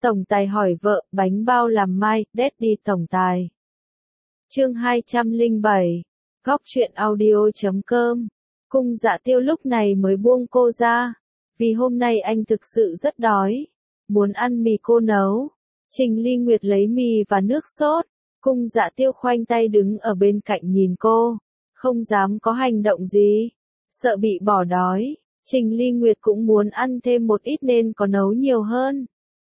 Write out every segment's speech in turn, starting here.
Tổng tài hỏi vợ, bánh bao làm mai, Daddy tổng tài. Chương 207. Góc truyện audio.com. Cung Dạ Tiêu lúc này mới buông cô ra, vì hôm nay anh thực sự rất đói, muốn ăn mì cô nấu. Trình Ly Nguyệt lấy mì và nước sốt, Cung Dạ Tiêu khoanh tay đứng ở bên cạnh nhìn cô, không dám có hành động gì, sợ bị bỏ đói. Trình Ly Nguyệt cũng muốn ăn thêm một ít nên có nấu nhiều hơn.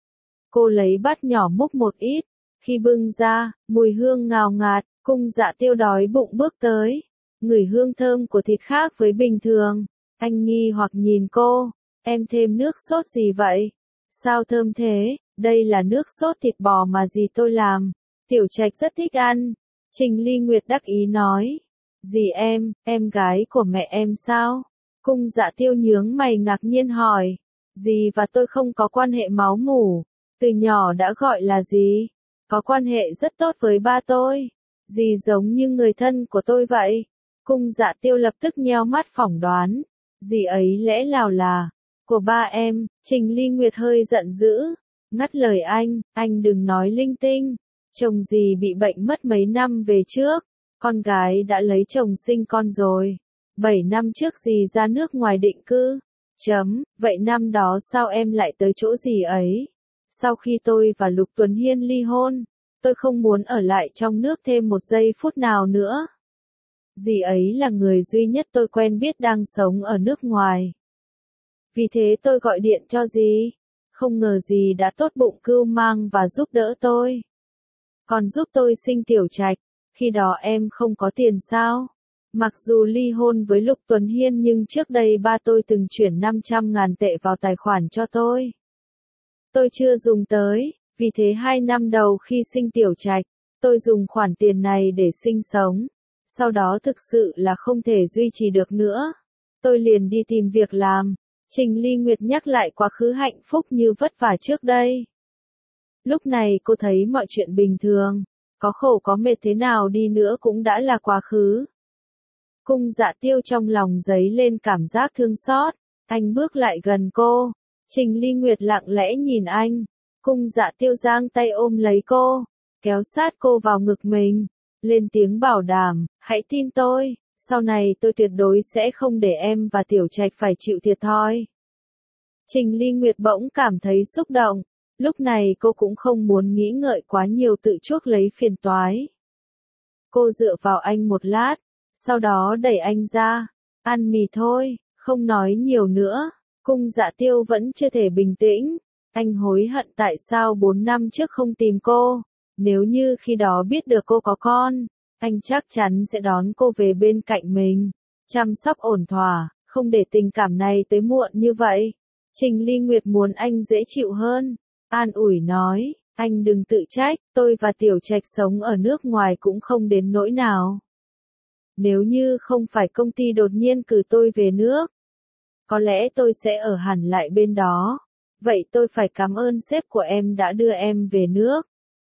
Cô lấy bát nhỏ múc một ít, khi bưng ra, mùi hương ngào ngạt, Cung Dạ Tiêu đói bụng bước tới, ngửi hương thơm của thịt khác với bình thường. Anh nghi hoặc nhìn cô, em thêm nước sốt gì vậy? Sao thơm thế? Đây là nước sốt thịt bò mà dì tôi làm, Tiểu Trạch rất thích ăn. Trình Ly Nguyệt đắc ý nói, dì em gái của mẹ em sao? Cung Dạ Tiêu nhướng mày ngạc nhiên hỏi, dì và tôi không có quan hệ máu mủ, từ nhỏ đã gọi là dì, có quan hệ rất tốt với ba tôi, dì giống như người thân của tôi vậy. Cung Dạ Tiêu lập tức nheo mắt phỏng đoán, dì ấy lẽ nào là của ba em. Trình Ly Nguyệt hơi giận dữ, ngắt lời anh đừng nói linh tinh, chồng dì bị bệnh mất mấy năm về trước, con gái đã lấy chồng sinh con rồi, 7 năm trước dì ra nước ngoài định cư. Vậy năm đó sao em lại tới chỗ dì ấy? Sau khi tôi và Lục Tuấn Hiên ly hôn, tôi không muốn ở lại trong nước thêm một giây phút nào nữa. Dì ấy là người duy nhất tôi quen biết đang sống ở nước ngoài. Vì thế tôi gọi điện cho dì, không ngờ dì đã tốt bụng cưu mang và giúp đỡ tôi. Còn giúp tôi sinh Tiểu Trạch, khi đó em không có tiền sao? Mặc dù ly hôn với Lục Tuấn Hiên nhưng trước đây ba tôi từng chuyển 500.000 tệ vào tài khoản cho tôi. Tôi chưa dùng tới, vì thế 2 năm đầu khi sinh Tiểu Trạch, tôi dùng khoản tiền này để sinh sống. Sau đó thực sự là không thể duy trì được nữa, tôi liền đi tìm việc làm. Trình Ly Nguyệt nhắc lại quá khứ hạnh phúc như vất vả trước đây. Lúc này cô thấy mọi chuyện bình thường, có khổ có mệt thế nào đi nữa cũng đã là quá khứ. Cung Dạ Tiêu trong lòng dấy lên cảm giác thương xót, anh bước lại gần cô. Trình Ly Nguyệt lặng lẽ nhìn anh, Cung Dạ Tiêu giang tay ôm lấy cô, kéo sát cô vào ngực mình, lên tiếng bảo đảm, hãy tin tôi, sau này tôi tuyệt đối sẽ không để em và Tiểu Trạch phải chịu thiệt thòi. Trình Ly Nguyệt bỗng cảm thấy xúc động, lúc này cô cũng không muốn nghĩ ngợi quá nhiều tự chuốc lấy phiền toái. Cô dựa vào anh một lát, sau đó đẩy anh ra, ăn mì thôi, không nói nhiều nữa. Cung Dạ Tiêu vẫn chưa thể bình tĩnh, anh hối hận tại sao 4 năm trước không tìm cô, nếu như khi đó biết được cô có con, anh chắc chắn sẽ đón cô về bên cạnh mình, chăm sóc ổn thỏa, không để tình cảm này tới muộn như vậy. Trình Ly Nguyệt muốn anh dễ chịu hơn, an ủi nói, anh đừng tự trách, tôi và Tiểu Trạch sống ở nước ngoài cũng không đến nỗi nào. Nếu như không phải công ty đột nhiên cử tôi về nước, có lẽ tôi sẽ ở hẳn lại bên đó. Vậy tôi phải cảm ơn sếp của em đã đưa em về nước,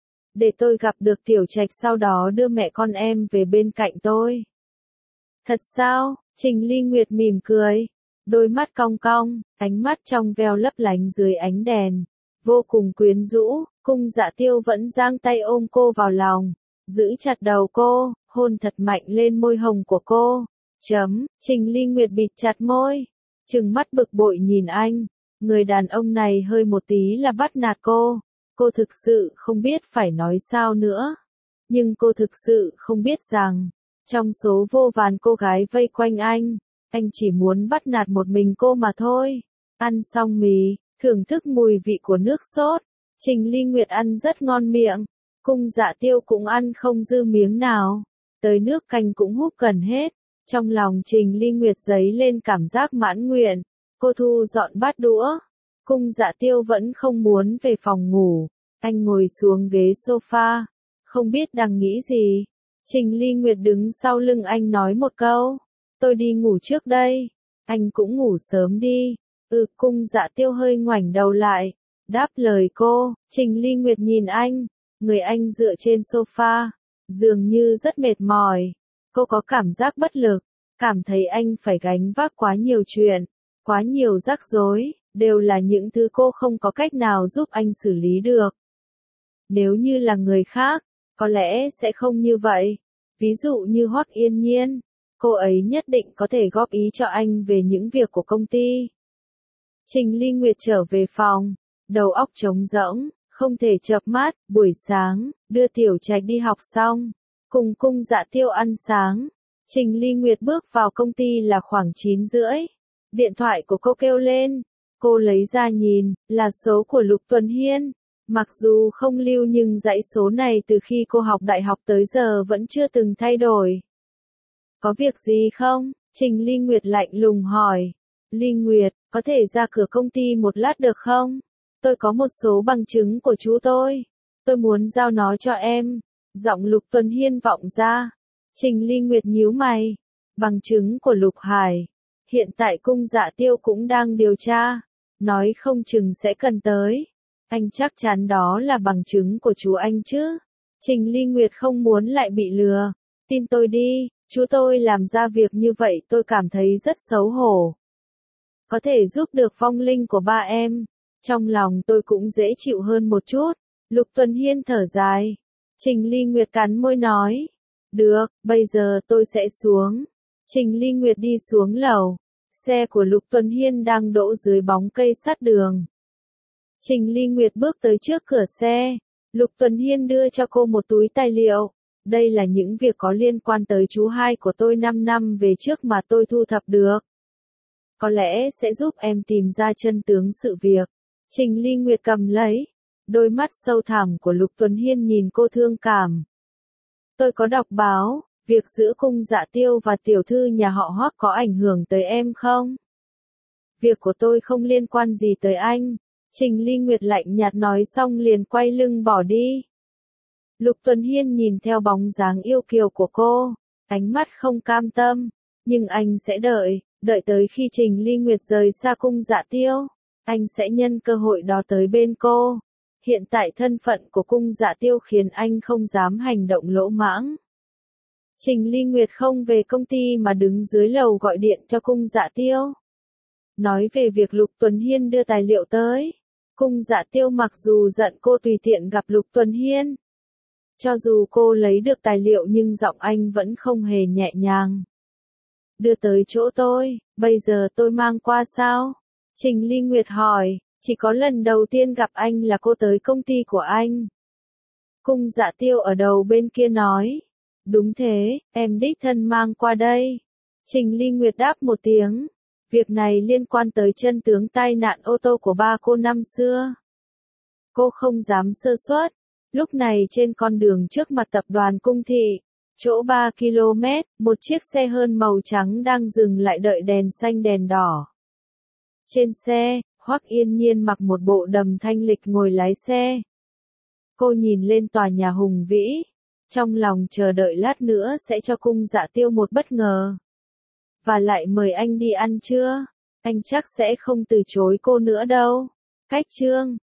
để tôi gặp được Tiểu Trạch sau đó đưa mẹ con em về bên cạnh tôi. Thật sao? Trình Ly Nguyệt mỉm cười, đôi mắt cong cong, ánh mắt trong veo lấp lánh dưới ánh đèn, vô cùng quyến rũ. Cung Dạ Tiêu vẫn giang tay ôm cô vào lòng, giữ chặt đầu cô, hôn thật mạnh lên môi hồng của cô. Trình Ly Nguyệt bịt chặt môi, trừng mắt bực bội nhìn anh, người đàn ông này hơi một tí là bắt nạt cô. Cô thực sự không biết phải nói sao nữa. Nhưng cô thực sự không biết rằng, trong số vô vàn cô gái vây quanh anh chỉ muốn bắt nạt một mình cô mà thôi. Ăn xong mì, thưởng thức mùi vị của nước sốt, Trình Ly Nguyệt ăn rất ngon miệng. Cung Dạ Tiêu cũng ăn không dư miếng nào, tới nước canh cũng húp gần hết. Trong lòng Trình Ly Nguyệt dấy lên cảm giác mãn nguyện, cô thu dọn bát đũa. Cung Dạ Tiêu vẫn không muốn về phòng ngủ, anh ngồi xuống ghế sofa, không biết đang nghĩ gì. Trình Ly Nguyệt đứng sau lưng anh nói một câu, tôi đi ngủ trước đây, anh cũng ngủ sớm đi. Cung Dạ Tiêu hơi ngoảnh đầu lại, đáp lời cô. Trình Ly Nguyệt nhìn anh, người anh dựa trên sofa, dường như rất mệt mỏi. Cô có cảm giác bất lực, cảm thấy anh phải gánh vác quá nhiều chuyện, quá nhiều rắc rối. đều là những thứ cô không có cách nào giúp anh xử lý được. Nếu như là người khác, có lẽ sẽ không như vậy. Ví dụ như Hoắc Yên Nhiên, cô ấy nhất định có thể góp ý cho anh về những việc của công ty. Trình Ly Nguyệt trở về phòng, đầu óc trống rỗng, không thể chợp mắt. Buổi sáng, đưa Tiểu Trạch đi học xong, cùng Cung Dạ Tiêu ăn sáng. Trình Ly Nguyệt bước vào công ty là khoảng 9 rưỡi. Điện thoại của cô kêu lên, cô lấy ra nhìn, là số của Lục Tuần Hiên. Mặc dù không lưu nhưng dãy số này từ khi cô học đại học tới giờ vẫn chưa từng thay đổi. Có việc gì không? Trình Ly Nguyệt lạnh lùng hỏi. Ly Nguyệt, có thể ra cửa công ty một lát được không? Tôi có một số bằng chứng của chú tôi muốn giao nó cho em. Giọng Lục Tuần Hiên vọng ra. Trình Ly Nguyệt nhíu mày. Bằng chứng của Lục Hải. Hiện tại Cung Dạ Tiêu cũng đang điều tra. Nói không chừng sẽ cần tới. Anh chắc chắn đó là bằng chứng của chú anh chứ? Trình Ly Nguyệt không muốn lại bị lừa. Tin tôi đi, chú tôi làm ra việc như vậy tôi cảm thấy rất xấu hổ. Có thể giúp được vong linh của ba em. Trong lòng tôi cũng dễ chịu hơn một chút. Lục Tuần Hiên thở dài. Trình Ly Nguyệt cắn môi nói. Được, bây giờ tôi sẽ xuống. Trình Ly Nguyệt đi xuống lầu. Xe của Lục Tuần Hiên đang đỗ dưới bóng cây sát đường. Trình Ly Nguyệt bước tới trước cửa xe. Lục Tuần Hiên đưa cho cô một túi tài liệu. Đây là những việc có liên quan tới chú hai của tôi 5 năm về trước mà tôi thu thập được. Có lẽ sẽ giúp em tìm ra chân tướng sự việc. Trình Ly Nguyệt cầm lấy. Đôi mắt sâu thẳm của Lục Tuần Hiên nhìn cô thương cảm. Tôi có đọc báo, việc giữa Cung Dạ Tiêu và tiểu thư nhà họ Hoắc có ảnh hưởng tới em không? Việc của tôi không liên quan gì tới anh. Trình Ly Nguyệt lạnh nhạt nói xong liền quay lưng bỏ đi. Lục Tuần Hiên nhìn theo bóng dáng yêu kiều của cô, ánh mắt không cam tâm, nhưng anh sẽ đợi tới khi Trình Ly Nguyệt rời xa Cung Dạ Tiêu, anh sẽ nhân cơ hội đó tới bên cô. Hiện tại thân phận của Cung Dạ Tiêu khiến anh không dám hành động lỗ mãng. Trình Ly Nguyệt không về công ty mà đứng dưới lầu gọi điện cho Cung Dạ Tiêu. Nói về việc Lục Tuần Hiên đưa tài liệu tới. Cung Dạ Tiêu mặc dù giận cô tùy tiện gặp Lục Tuần Hiên. Cho dù cô lấy được tài liệu nhưng giọng anh vẫn không hề nhẹ nhàng. Đưa tới chỗ tôi, bây giờ tôi mang qua sao? Trình Ly Nguyệt hỏi, chỉ có lần đầu tiên gặp anh là cô tới công ty của anh. Cung Dạ Tiêu ở đầu bên kia nói. Đúng thế, em đích thân mang qua đây. Trình Ly Nguyệt đáp một tiếng. Việc này liên quan tới chân tướng tai nạn ô tô của ba cô năm xưa. Cô không dám sơ suất. Lúc này trên con đường trước mặt tập đoàn Cung Thị, chỗ 3 km, một chiếc xe hơn màu trắng đang dừng lại đợi đèn xanh đèn đỏ. Trên xe, Hoắc Yên Nhiên mặc một bộ đầm thanh lịch ngồi lái xe. Cô nhìn lên tòa nhà hùng vĩ, trong lòng chờ đợi lát nữa sẽ cho Cung Dạ Tiêu một bất ngờ. Và lại mời anh đi ăn trưa, anh chắc sẽ không từ chối cô nữa đâu. Cách chương